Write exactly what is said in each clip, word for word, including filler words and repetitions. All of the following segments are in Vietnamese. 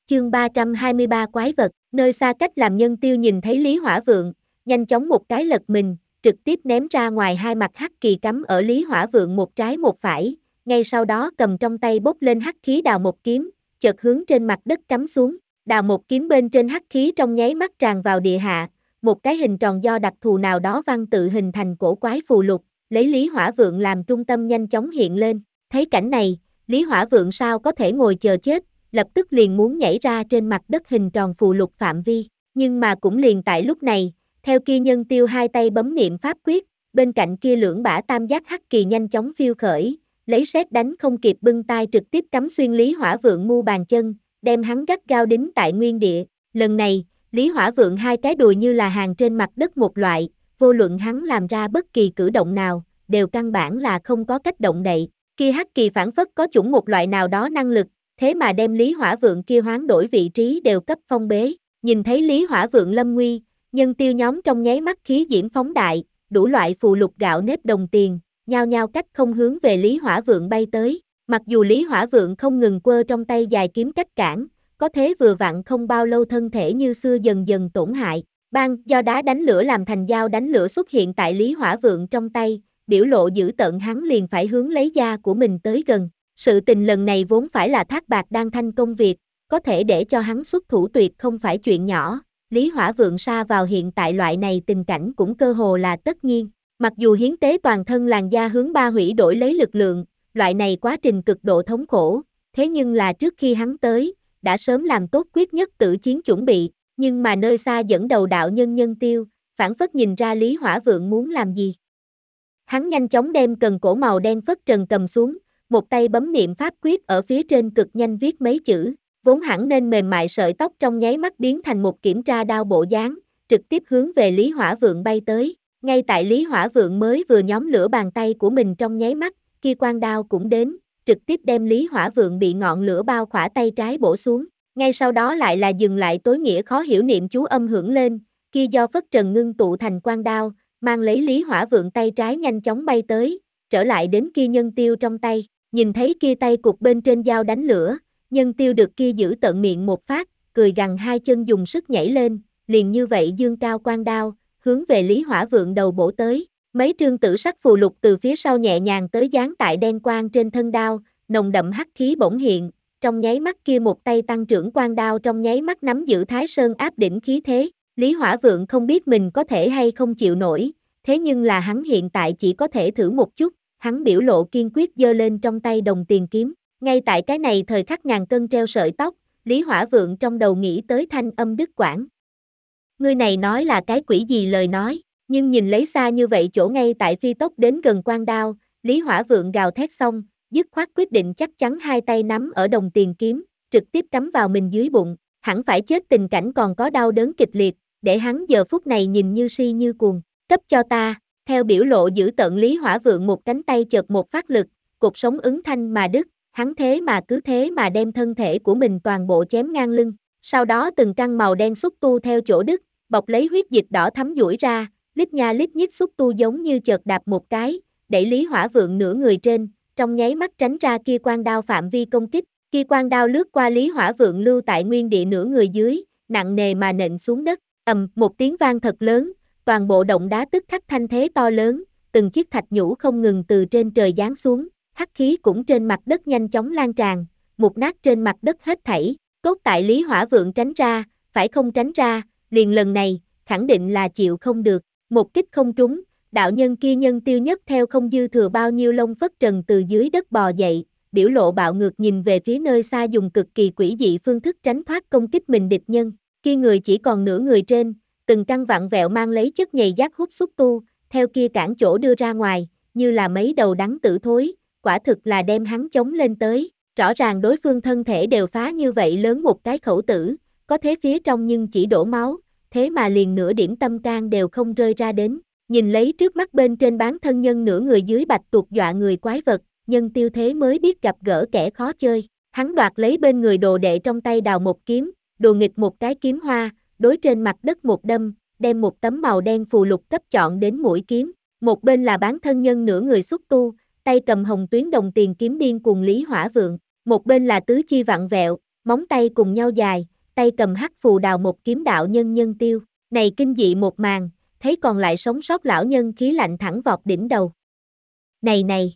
Chương ba trăm hai mươi ba Quái vật, nơi xa cách làm Nhân Tiêu nhìn thấy Lý Hỏa Vượng, nhanh chóng một cái lật mình, trực tiếp ném ra ngoài hai mặt hắc kỳ cắm ở Lý Hỏa Vượng một trái một phải, ngay sau đó cầm trong tay bốc lên hắc khí đào một kiếm, chợt hướng trên mặt đất cắm xuống, đào một kiếm bên trên hắc khí trong nháy mắt tràn vào địa hạ, một cái hình tròn do đặc thù nào đó văn tự hình thành cổ quái phù lục, lấy Lý Hỏa Vượng làm trung tâm nhanh chóng hiện lên, thấy cảnh này, Lý Hỏa Vượng sao có thể ngồi chờ chết, lập tức liền muốn nhảy ra trên mặt đất hình tròn phù lục phạm vi, nhưng mà cũng liền tại lúc này, theo kia Nhân Tiêu hai tay bấm niệm pháp quyết, bên cạnh kia lưỡng bả tam giác hắc kỳ nhanh chóng phiêu khởi, lấy sét đánh không kịp bưng tay trực tiếp cắm xuyên Lý Hỏa Vượng mu bàn chân, đem hắn gắt gao đính tại nguyên địa, lần này, Lý Hỏa Vượng hai cái đùi như là hàng trên mặt đất một loại, vô luận hắn làm ra bất kỳ cử động nào, đều căn bản là không có cách động đậy, kia hắc kỳ phản phất có chủng một loại nào đó năng lực, thế mà đem Lý Hỏa Vượng kia hoán đổi vị trí đều cấp phong bế, nhìn thấy Lý Hỏa Vượng lâm nguy, Nhân Tiêu nhóm trong nháy mắt khí diễm phóng đại, đủ loại phù lục gạo nếp đồng tiền, nhao nhao cách không hướng về Lý Hỏa Vượng bay tới, mặc dù Lý Hỏa Vượng không ngừng quơ trong tay dài kiếm cách cản, có thế vừa vặn không bao lâu thân thể như xưa dần dần tổn hại, bang do đá đánh lửa làm thành dao đánh lửa xuất hiện tại Lý Hỏa Vượng trong tay, biểu lộ dữ tợn hắn liền phải hướng lấy da của mình tới gần. Sự tình lần này vốn phải là Thác Bạt đang thanh công việc, có thể để cho hắn xuất thủ tuyệt không phải chuyện nhỏ, Lý Hỏa Vượng sa vào hiện tại loại này tình cảnh cũng cơ hồ là tất nhiên, mặc dù hiến tế toàn thân làn da hướng ba hủy đổi lấy lực lượng, loại này quá trình cực độ thống khổ, thế nhưng là trước khi hắn tới, đã sớm làm tốt quyết nhất tử chiến chuẩn bị, nhưng mà nơi xa dẫn đầu đạo nhân Nhân Tiêu, phản phất nhìn ra Lý Hỏa Vượng muốn làm gì. Hắn nhanh chóng đem cần cổ màu đen phất trần cầm xuống, một tay bấm niệm pháp quyết ở phía trên cực nhanh viết mấy chữ, vốn hẳn nên mềm mại sợi tóc trong nháy mắt biến thành một kiểm tra đao bộ dáng, trực tiếp hướng về Lý Hỏa Vượng bay tới. Ngay tại Lý Hỏa Vượng mới vừa nhóm lửa bàn tay của mình trong nháy mắt, kia quang đao cũng đến, trực tiếp đem Lý Hỏa Vượng bị ngọn lửa bao khỏa tay trái bổ xuống. Ngay sau đó lại là dừng lại tối nghĩa khó hiểu niệm chú âm hưởng lên, kia do phất trần ngưng tụ thành quang đao, mang lấy Lý Hỏa Vượng tay trái nhanh chóng bay tới, trở lại đến kia Nhân Tiêu trong tay. Nhìn thấy kia tay cục bên trên dao đánh lửa, Nhân Tiêu được kia giữ tận miệng một phát, cười gằn hai chân dùng sức nhảy lên, liền như vậy dương cao quang đao, hướng về Lý Hỏa Vượng đầu bổ tới. Mấy trương tử sắc phù lục từ phía sau nhẹ nhàng tới dán tại đen quang trên thân đao, nồng đậm hắc khí bỗng hiện, trong nháy mắt kia một tay tăng trưởng quang đao trong nháy mắt nắm giữ Thái Sơn áp đỉnh khí thế. Lý Hỏa Vượng không biết mình có thể hay không chịu nổi, thế nhưng là hắn hiện tại chỉ có thể thử một chút. Hắn biểu lộ kiên quyết giơ lên trong tay đồng tiền kiếm, ngay tại cái này thời khắc ngàn cân treo sợi tóc, Lý Hỏa Vượng trong đầu nghĩ tới thanh âm đứt quãng. Ngươi này nói là cái quỷ gì lời nói, nhưng nhìn lấy xa như vậy chỗ ngay tại phi tốc đến gần quang đao, Lý Hỏa Vượng gào thét xong, dứt khoát quyết định chắc chắn hai tay nắm ở đồng tiền kiếm, trực tiếp cắm vào mình dưới bụng, hẳn phải chết tình cảnh còn có đau đớn kịch liệt, để hắn giờ phút này nhìn như si như cuồng, cấp cho ta. Theo biểu lộ giữ tợn Lý Hỏa Vượng một cánh tay chợt một phát lực, cột sống ứng thanh mà đứt, hắn thế mà cứ thế mà đem thân thể của mình toàn bộ chém ngang lưng. Sau đó từng căn màu đen xúc tu theo chỗ đứt, bọc lấy huyết dịch đỏ thấm duỗi ra, lít nha lít nhít xúc tu giống như chợt đạp một cái, đẩy Lý Hỏa Vượng nửa người trên, trong nháy mắt tránh ra kia quang đao phạm vi công kích. Kia quang đao lướt qua Lý Hỏa Vượng lưu tại nguyên địa nửa người dưới, nặng nề mà nện xuống đất, ầm, một tiếng vang thật lớn. Toàn bộ động đá tức khắc thanh thế to lớn, từng chiếc thạch nhũ không ngừng từ trên trời giáng xuống, hắc khí cũng trên mặt đất nhanh chóng lan tràn, mục nát trên mặt đất hết thảy, cốt tại Lý Hỏa Vượng tránh ra, phải không tránh ra, liền lần này, khẳng định là chịu không được, một kích không trúng, đạo nhân kia Nhân Tiêu nhất theo không dư thừa bao nhiêu lông phất trần từ dưới đất bò dậy, biểu lộ bạo ngược nhìn về phía nơi xa dùng cực kỳ quỷ dị phương thức tránh thoát công kích mình địch nhân, kia người chỉ còn nửa người trên. Từng căn vặn vẹo mang lấy chất nhầy giác hút xúc tu, theo kia cản chỗ đưa ra ngoài, như là mấy đầu đắng tử thối, quả thực là đem hắn chống lên tới, rõ ràng đối phương thân thể đều phá như vậy lớn một cái khẩu tử, có thế phía trong nhưng chỉ đổ máu, thế mà liền nửa điểm tâm can đều không rơi ra đến, nhìn lấy trước mắt bên trên bán thân nhân nửa người dưới bạch tuộc dọa người quái vật, Nhân Tiêu thế mới biết gặp gỡ kẻ khó chơi, hắn đoạt lấy bên người đồ đệ trong tay đào một kiếm, đồ nghịch một cái kiếm hoa, đối trên mặt đất một đâm, đem một tấm màu đen phù lục cấp chọn đến mũi kiếm, một bên là bán thân nhân nửa người xúc tu, tay cầm hồng tuyến đồng tiền kiếm điên cùng Lý Hỏa Vượng, một bên là tứ chi vặn vẹo, móng tay cùng nhau dài, tay cầm hắc phù đào một kiếm đạo nhân nhân tiêu. Này kinh dị một màn, thấy còn lại sống sót lão nhân khí lạnh thẳng vọt đỉnh đầu. Này này!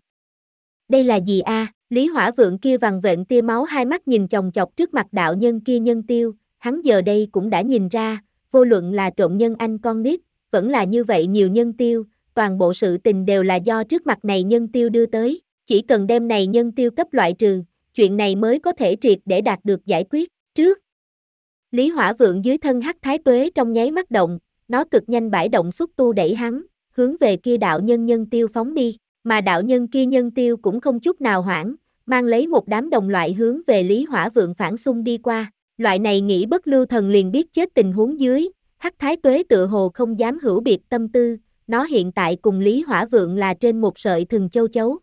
Đây là gì a? À? Lý Hỏa Vượng kia vằn vện tia máu hai mắt nhìn chòng chọc trước mặt đạo nhân kia nhân tiêu, hắn giờ đây cũng đã nhìn ra, vô luận là trộm nhân anh con nít, vẫn là như vậy nhiều nhân tiêu, toàn bộ sự tình đều là do trước mặt này nhân tiêu đưa tới, chỉ cần đem này nhân tiêu cấp loại trừ, chuyện này mới có thể triệt để đạt được giải quyết. Trước, Lý Hỏa Vượng dưới thân hắc thái tuế trong nháy mắt động, nó cực nhanh bãi động xúc tu đẩy hắn, hướng về kia đạo nhân nhân tiêu phóng đi, mà đạo nhân kia nhân tiêu cũng không chút nào hoảng, mang lấy một đám đồng loại hướng về Lý Hỏa Vượng phản xung đi qua, loại này nghĩ bất lưu thần liền biết chết tình huống dưới, hắc thái tuế tựa hồ không dám hữu biệt tâm tư, nó hiện tại cùng Lý Hỏa Vượng là trên một sợi thừng châu chấu.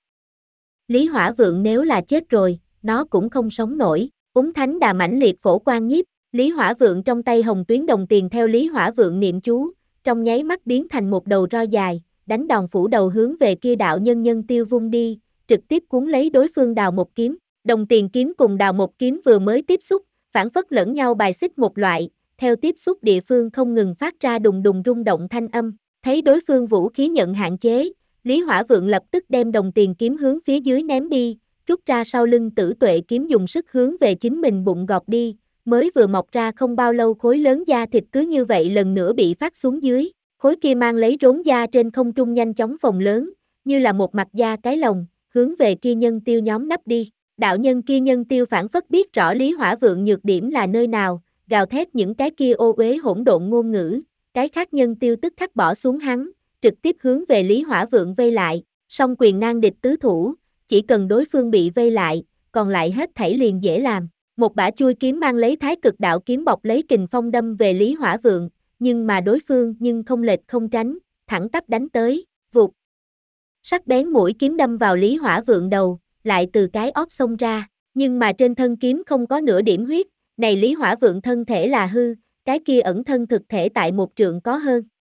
Lý Hỏa Vượng nếu là chết rồi, nó cũng không sống nổi, úng thánh đà mãnh liệt phổ quan nhiếp, Lý Hỏa Vượng trong tay hồng tuyến đồng tiền theo Lý Hỏa Vượng niệm chú, trong nháy mắt biến thành một đầu roi dài, đánh đòn phủ đầu hướng về kia đạo nhân nhân tiêu vung đi, trực tiếp cuốn lấy đối phương đào một kiếm, đồng tiền kiếm cùng đào một kiếm vừa mới tiếp xúc, phản phất lẫn nhau bài xích một loại, theo tiếp xúc địa phương không ngừng phát ra đùng đùng rung động thanh âm, thấy đối phương vũ khí nhận hạn chế, Lý Hỏa Vượng lập tức đem đồng tiền kiếm hướng phía dưới ném đi, rút ra sau lưng Tử Tuệ kiếm dùng sức hướng về chính mình bụng gọt đi, mới vừa mọc ra không bao lâu khối lớn da thịt cứ như vậy lần nữa bị phát xuống dưới, khối kia mang lấy rốn da trên không trung nhanh chóng phồng lớn, như là một mặt da cái lồng, hướng về kia nhân tiêu nhóm nắp đi. Đạo nhân kia nhân tiêu phản phất biết rõ Lý Hỏa Vượng nhược điểm là nơi nào, gào thét những cái kia ô uế hỗn độn ngôn ngữ, cái khác nhân tiêu tức khắc bỏ xuống hắn, trực tiếp hướng về Lý Hỏa Vượng vây lại, song quyền nan địch tứ thủ, chỉ cần đối phương bị vây lại, còn lại hết thảy liền dễ làm. Một bả chui kiếm mang lấy thái cực đạo kiếm bọc lấy kình phong đâm về Lý Hỏa Vượng, nhưng mà đối phương nhưng không lệch không tránh, thẳng tắp đánh tới, vụt. Sắc bén mũi kiếm đâm vào Lý Hỏa Vượng đầu, lại từ cái ót xông ra, nhưng mà trên thân kiếm không có nửa điểm huyết, này Lý Hỏa Vượng thân thể là hư, cái kia ẩn thân thực thể tại một trượng có hơn,